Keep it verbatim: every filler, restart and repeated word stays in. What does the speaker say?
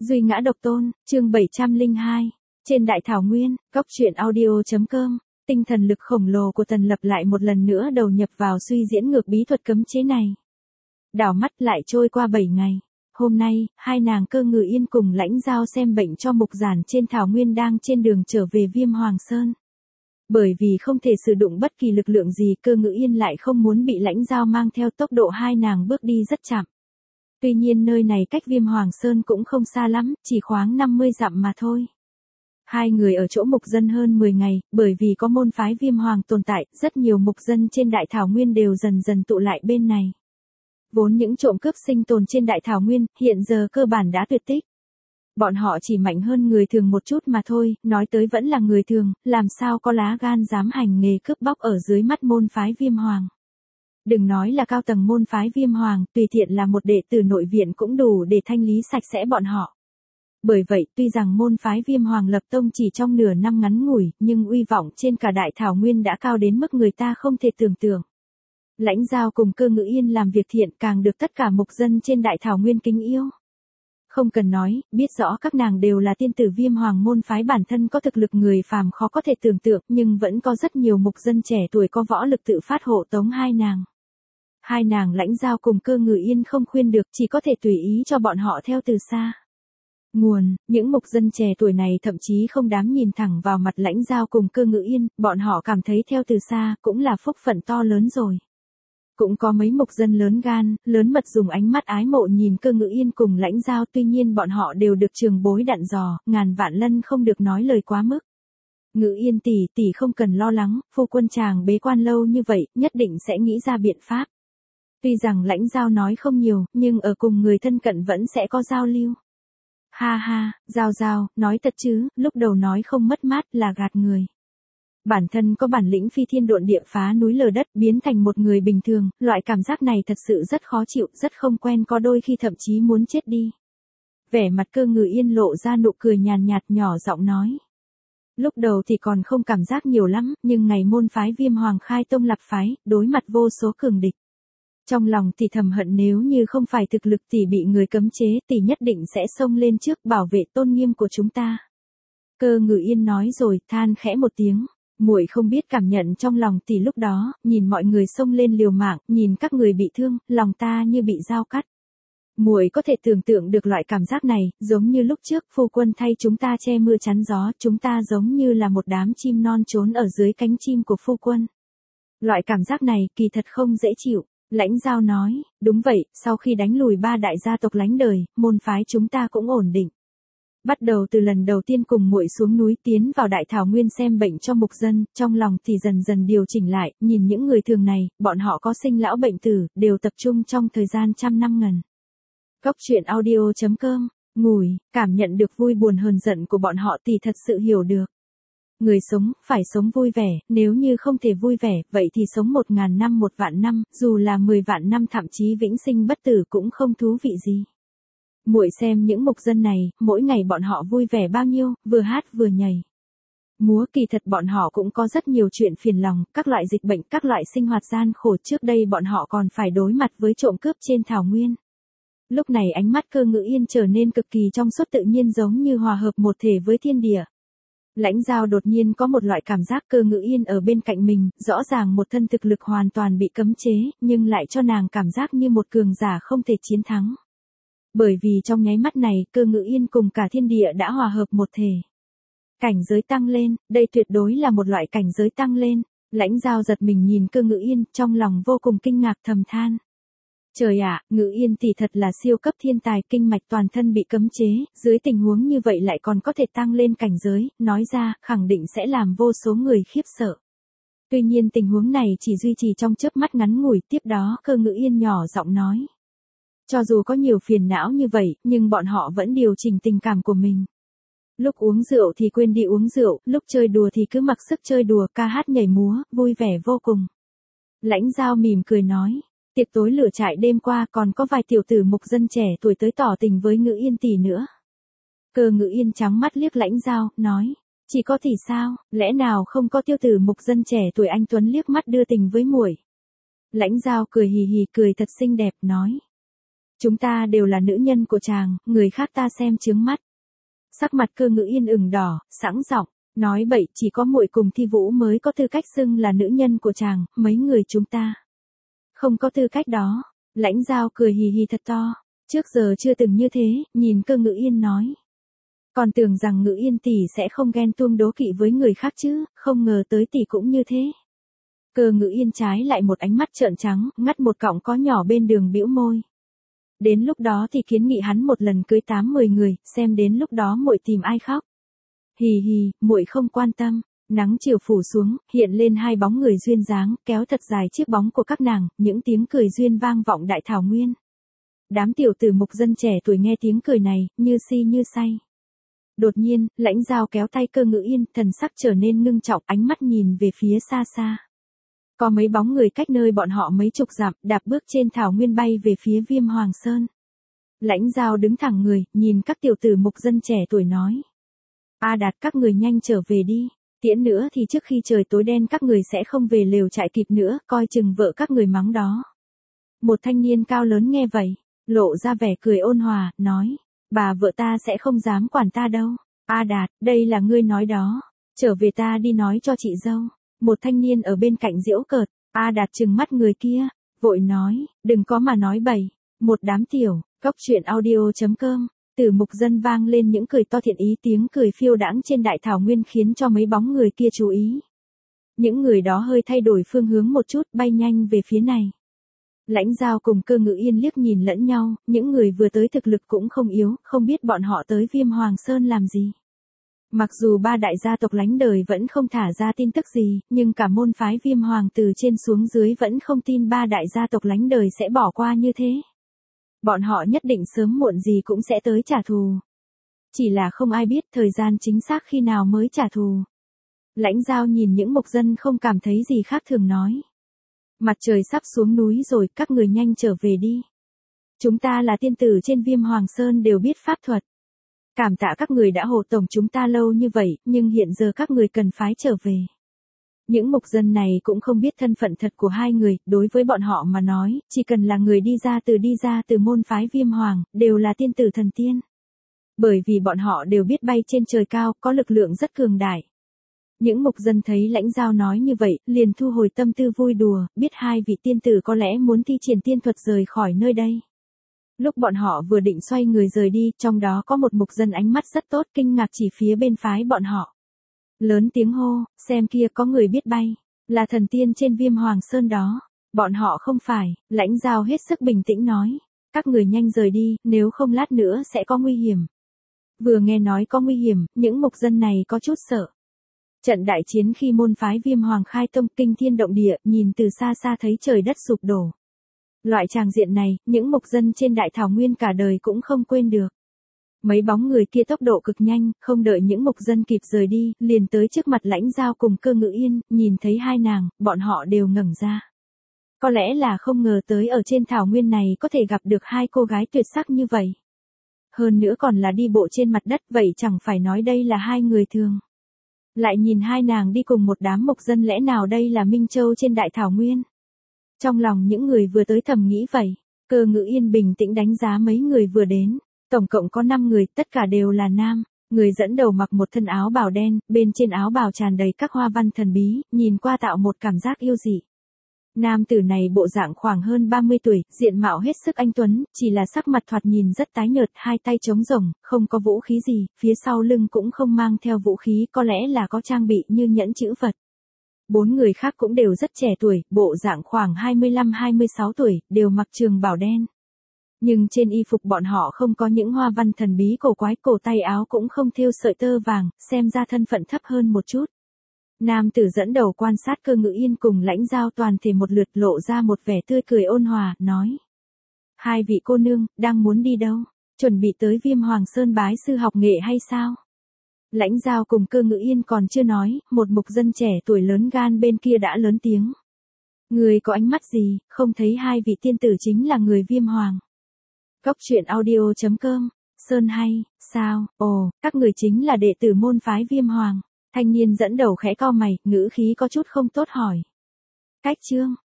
Duy ngã độc tôn, chương bảy trăm lẻ hai. Trên đại thảo nguyên, góc truyện audio.com, tinh thần lực khổng lồ của Tần Lập lại một lần nữa đầu nhập vào suy diễn ngược bí thuật cấm chế này. Đảo mắt lại trôi qua bảy ngày. Hôm nay, hai nàng Cơ Ngự Yên cùng Lãnh Giao xem bệnh cho mục giản trên thảo nguyên đang trên đường trở về Viêm Hoàng Sơn. Bởi vì không thể sử dụng bất kỳ lực lượng gì, Cơ Ngự Yên lại không muốn bị Lãnh Giao mang theo, tốc độ hai nàng bước đi rất chậm. Tuy nhiên nơi này cách Viêm Hoàng Sơn cũng không xa lắm, chỉ khoảng năm mươi dặm mà thôi. Hai người ở chỗ mục dân hơn mười ngày, bởi vì có môn phái Viêm Hoàng tồn tại, rất nhiều mục dân trên đại thảo nguyên đều dần dần tụ lại bên này. Vốn những trộm cướp sinh tồn trên đại thảo nguyên, hiện giờ cơ bản đã tuyệt tích. Bọn họ chỉ mạnh hơn người thường một chút mà thôi, nói tới vẫn là người thường, làm sao có lá gan dám hành nghề cướp bóc ở dưới mắt môn phái Viêm Hoàng. Đừng nói là cao tầng môn phái Viêm Hoàng, tùy tiện là một đệ tử nội viện cũng đủ để thanh lý sạch sẽ bọn họ. Bởi vậy, tuy rằng môn phái Viêm Hoàng lập tông chỉ trong nửa năm ngắn ngủi, nhưng uy vọng trên cả đại thảo nguyên đã cao đến mức người ta không thể tưởng tượng. Lãnh Giao cùng Cơ Ngự Yên làm việc thiện càng được tất cả mục dân trên đại thảo nguyên kính yêu. Không cần nói, biết rõ các nàng đều là tiên tử Viêm Hoàng môn phái, bản thân có thực lực người phàm khó có thể tưởng tượng, nhưng vẫn có rất nhiều mục dân trẻ tuổi có võ lực tự phát hộ tống hai nàng. Hai nàng Lãnh Giao cùng Cơ Ngự Yên không khuyên được, chỉ có thể tùy ý cho bọn họ theo từ xa. Nguồn, những mục dân trẻ tuổi này thậm chí không dám nhìn thẳng vào mặt Lãnh Giao cùng Cơ Ngự Yên, bọn họ cảm thấy theo từ xa cũng là phúc phận to lớn rồi. Cũng có mấy mục dân lớn gan, lớn mật dùng ánh mắt ái mộ nhìn Cơ Ngự Yên cùng Lãnh Giao, tuy nhiên bọn họ đều được trường bối dặn dò, ngàn vạn lần không được nói lời quá mức. Ngự Yên tỷ tỷ không cần lo lắng, phu quân chàng bế quan lâu như vậy, nhất định sẽ nghĩ ra biện pháp. Tuy rằng Lãnh Giao nói không nhiều, nhưng ở cùng người thân cận vẫn sẽ có giao lưu. Ha ha, Giao Giao, nói thật chứ, lúc đầu nói không mất mát là gạt người. Bản thân có bản lĩnh phi thiên độn địa phá núi lở đất, biến thành một người bình thường, loại cảm giác này thật sự rất khó chịu, rất không quen, có đôi khi thậm chí muốn chết đi. Vẻ mặt Cơ Ngự Yên lộ ra nụ cười nhàn nhạt, nhỏ giọng nói. Lúc đầu thì còn không cảm giác nhiều lắm, nhưng ngày môn phái Viêm Hoàng khai tông lập phái, đối mặt vô số cường địch. Trong lòng thì thầm hận, nếu như không phải thực lực tỷ bị người cấm chế, tỷ nhất định sẽ xông lên trước bảo vệ tôn nghiêm của chúng ta. Cơ Ngự Yên nói rồi, than khẽ một tiếng. Muội không biết cảm nhận trong lòng tỷ lúc đó, nhìn mọi người xông lên liều mạng, nhìn các người bị thương, lòng ta như bị dao cắt. Muội có thể tưởng tượng được loại cảm giác này, giống như lúc trước phu quân thay chúng ta che mưa chắn gió, chúng ta giống như là một đám chim non trốn ở dưới cánh chim của phu quân. Loại cảm giác này kỳ thật không dễ chịu. Lãnh Giao nói, đúng vậy, sau khi đánh lùi ba đại gia tộc lánh đời, môn phái chúng ta cũng ổn định. Bắt đầu từ lần đầu tiên cùng muội xuống núi tiến vào đại thảo nguyên xem bệnh cho mục dân, trong lòng thì dần dần điều chỉnh lại, nhìn những người thường này, bọn họ có sinh lão bệnh tử, đều tập trung trong thời gian trăm năm ngần. Góc truyện audio.com, ngủi, cảm nhận được vui buồn hờn giận của bọn họ thì thật sự hiểu được. Người sống, phải sống vui vẻ, nếu như không thể vui vẻ, vậy thì sống một ngàn năm một vạn năm, dù là mười vạn năm thậm chí vĩnh sinh bất tử cũng không thú vị gì. Muội xem những mục dân này, mỗi ngày bọn họ vui vẻ bao nhiêu, vừa hát vừa nhảy. Múa, kỳ thật bọn họ cũng có rất nhiều chuyện phiền lòng, các loại dịch bệnh, các loại sinh hoạt gian khổ, trước đây bọn họ còn phải đối mặt với trộm cướp trên thảo nguyên. Lúc này ánh mắt Cơ Ngự Yên trở nên cực kỳ trong suốt, tự nhiên giống như hòa hợp một thể với thiên địa. Lãnh Giao đột nhiên có một loại cảm giác Cơ Ngự Yên ở bên cạnh mình, rõ ràng một thân thực lực hoàn toàn bị cấm chế, nhưng lại cho nàng cảm giác như một cường giả không thể chiến thắng. Bởi vì trong nháy mắt này, Cơ Ngự Yên cùng cả thiên địa đã hòa hợp một thể. Cảnh giới tăng lên, đây tuyệt đối là một loại cảnh giới tăng lên. Lãnh Giao giật mình nhìn Cơ Ngự Yên, trong lòng vô cùng kinh ngạc thầm than. Trời ạ, Ngự Yên thì thật là siêu cấp thiên tài, kinh mạch toàn thân bị cấm chế, dưới tình huống như vậy lại còn có thể tăng lên cảnh giới, nói ra, khẳng định sẽ làm vô số người khiếp sợ. Tuy nhiên tình huống này chỉ duy trì trong chớp mắt ngắn ngủi, tiếp đó Cơ Ngự Yên nhỏ giọng nói. Cho dù có nhiều phiền não như vậy, nhưng bọn họ vẫn điều chỉnh tình cảm của mình. Lúc uống rượu thì quên đi uống rượu, lúc chơi đùa thì cứ mặc sức chơi đùa, ca hát nhảy múa, vui vẻ vô cùng. Lãnh Giao mỉm cười nói. Tiệc tối lửa trại đêm qua còn có vài tiểu tử mục dân trẻ tuổi tới tỏ tình với Ngự Yên tỷ nữa. Cơ Ngự Yên trắng mắt liếc Lãnh Giao, nói. Chỉ có tỷ sao, lẽ nào không có tiêu tử mục dân trẻ tuổi anh tuấn liếc mắt đưa tình với muội. Lãnh Giao cười hì hì, cười thật xinh đẹp, nói. Chúng ta đều là nữ nhân của chàng, người khác ta xem chướng mắt. Sắc mặt Cơ Ngữ Yên ửng đỏ, sẵn giọng, nói bậy, chỉ có muội cùng Thi Vũ mới có tư cách xưng là nữ nhân của chàng, mấy người chúng ta không có tư cách đó. Lãnh Giao cười hì hì thật to, trước giờ chưa từng như thế, nhìn Cơ Ngữ Yên nói. Còn tưởng rằng Ngữ Yên tỷ sẽ không ghen tuông đố kỵ với người khác chứ, không ngờ tới tỷ cũng như thế. Cơ Ngữ Yên trái lại một ánh mắt trợn trắng, ngắt một cọng có nhỏ bên đường bĩu môi. Đến lúc đó thì kiến nghị hắn một lần cưới tám mười người, xem đến lúc đó muội tìm ai khóc. Hì hì, muội không quan tâm. Nắng chiều phủ xuống, hiện lên hai bóng người duyên dáng, kéo thật dài chiếc bóng của các nàng, những tiếng cười duyên vang vọng đại thảo nguyên. Đám tiểu tử mục dân trẻ tuổi nghe tiếng cười này, như si như say. Đột nhiên, Lãnh Giao kéo tay Cơ Ngữ Yên, thần sắc trở nên ngưng trọng, ánh mắt nhìn về phía xa xa. Có mấy bóng người cách nơi bọn họ mấy chục dặm, đạp bước trên thảo nguyên bay về phía Viêm Hoàng Sơn. Lãnh Giao đứng thẳng người, nhìn các tiểu tử mục dân trẻ tuổi nói. A Đạt, các người nhanh trở về đi. Tiễn nữa thì trước khi trời tối đen các người sẽ không về lều trại kịp nữa, coi chừng vợ các người mắng đó. Một thanh niên cao lớn nghe vậy, lộ ra vẻ cười ôn hòa, nói. Bà vợ ta sẽ không dám quản ta đâu. A Đạt, đây là ngươi nói đó. Trở về ta đi nói cho chị dâu. Một thanh niên ở bên cạnh giễu cợt. A Đạt trừng mắt người kia, vội nói, đừng có mà nói bậy. Một đám tiểu, góc truyện audio chấm com. Từ mục dân vang lên những cười to thiện ý, tiếng cười phiêu đãng trên đại thảo nguyên khiến cho mấy bóng người kia chú ý. Những người đó hơi thay đổi phương hướng một chút, bay nhanh về phía này. Lãnh Giao cùng Cơ Ngữ Yên liếc nhìn lẫn nhau, những người vừa tới thực lực cũng không yếu, không biết bọn họ tới Viêm Hoàng Sơn làm gì. Mặc dù ba đại gia tộc lánh đời vẫn không thả ra tin tức gì, nhưng cả môn phái Viêm Hoàng từ trên xuống dưới vẫn không tin ba đại gia tộc lánh đời sẽ bỏ qua như thế. Bọn họ nhất định sớm muộn gì cũng sẽ tới trả thù. Chỉ là không ai biết thời gian chính xác khi nào mới trả thù. Lãnh Giao nhìn những mục dân không cảm thấy gì khác thường nói. Mặt trời sắp xuống núi rồi, các người nhanh trở về đi. Chúng ta là tiên tử trên Viêm Hoàng Sơn đều biết pháp thuật. Cảm tạ các người đã hộ tống chúng ta lâu như vậy, nhưng hiện giờ các người cần phái trở về. Những mục dân này cũng không biết thân phận thật của hai người, đối với bọn họ mà nói, chỉ cần là người đi ra từ đi ra từ môn phái Viêm Hoàng, đều là tiên tử thần tiên. Bởi vì bọn họ đều biết bay trên trời cao, có lực lượng rất cường đại. Những mục dân thấy Lãnh Giao nói như vậy, liền thu hồi tâm tư vui đùa, biết hai vị tiên tử có lẽ muốn thi triển tiên thuật rời khỏi nơi đây. Lúc bọn họ vừa định xoay người rời đi, trong đó có một mục dân ánh mắt rất tốt, kinh ngạc chỉ phía bên phái bọn họ. Lớn tiếng hô, xem kia có người biết bay, là thần tiên trên Viêm Hoàng Sơn đó. Bọn họ không phải. Lãnh Giao hết sức bình tĩnh nói. Các người nhanh rời đi, nếu không lát nữa sẽ có nguy hiểm. Vừa nghe nói có nguy hiểm, những mục dân này có chút sợ. Trận đại chiến khi môn phái Viêm Hoàng khai tông, kinh thiên động địa, nhìn từ xa xa thấy trời đất sụp đổ. Loại tràng diện này, những mục dân trên đại thảo nguyên cả đời cũng không quên được. Mấy bóng người kia tốc độ cực nhanh, không đợi những mục dân kịp rời đi, liền tới trước mặt Lãnh Giao cùng Cơ Ngữ Yên, nhìn thấy hai nàng, bọn họ đều ngẩng ra. Có lẽ là không ngờ tới ở trên thảo nguyên này có thể gặp được hai cô gái tuyệt sắc như vậy. Hơn nữa còn là đi bộ trên mặt đất, vậy chẳng phải nói đây là hai người thường. Lại nhìn hai nàng đi cùng một đám mục dân, lẽ nào đây là Minh Châu trên đại thảo nguyên. Trong lòng những người vừa tới thầm nghĩ vậy. Cơ Ngữ Yên bình tĩnh đánh giá mấy người vừa đến. Tổng cộng có năm người, tất cả đều là nam. Người dẫn đầu mặc một thân áo bào đen, bên trên áo bào tràn đầy các hoa văn thần bí, nhìn qua tạo một cảm giác yêu dị. Nam tử này bộ dạng khoảng hơn ba mươi tuổi, diện mạo hết sức anh tuấn, chỉ là sắc mặt thoạt nhìn rất tái nhợt, hai tay trống rỗng, không có vũ khí gì, phía sau lưng cũng không mang theo vũ khí, có lẽ là có trang bị như nhẫn chữ vật. Bốn người khác cũng đều rất trẻ tuổi, bộ dạng khoảng hai mươi lăm hai mươi sáu tuổi, đều mặc trường bào đen. Nhưng trên y phục bọn họ không có những hoa văn thần bí cổ quái, cổ tay áo cũng không thêu sợi tơ vàng, xem ra thân phận thấp hơn một chút. Nam tử dẫn đầu quan sát Cơ Ngữ Yên cùng Lãnh Giao toàn thể một lượt, lộ ra một vẻ tươi cười ôn hòa, nói. Hai vị cô nương, đang muốn đi đâu? Chuẩn bị tới Viêm Hoàng Sơn bái sư học nghệ hay sao? Lãnh Giao cùng Cơ Ngữ Yên còn chưa nói, một mục dân trẻ tuổi lớn gan bên kia đã lớn tiếng. Người có ánh mắt gì, không thấy hai vị tiên tử chính là người Viêm Hoàng. Góc truyện audio chấm com, Sơn hay, sao, ồ, các người chính là đệ tử môn phái Viêm Hoàng. Thanh niên dẫn đầu khẽ cau mày, ngữ khí có chút không tốt hỏi. Cách chương,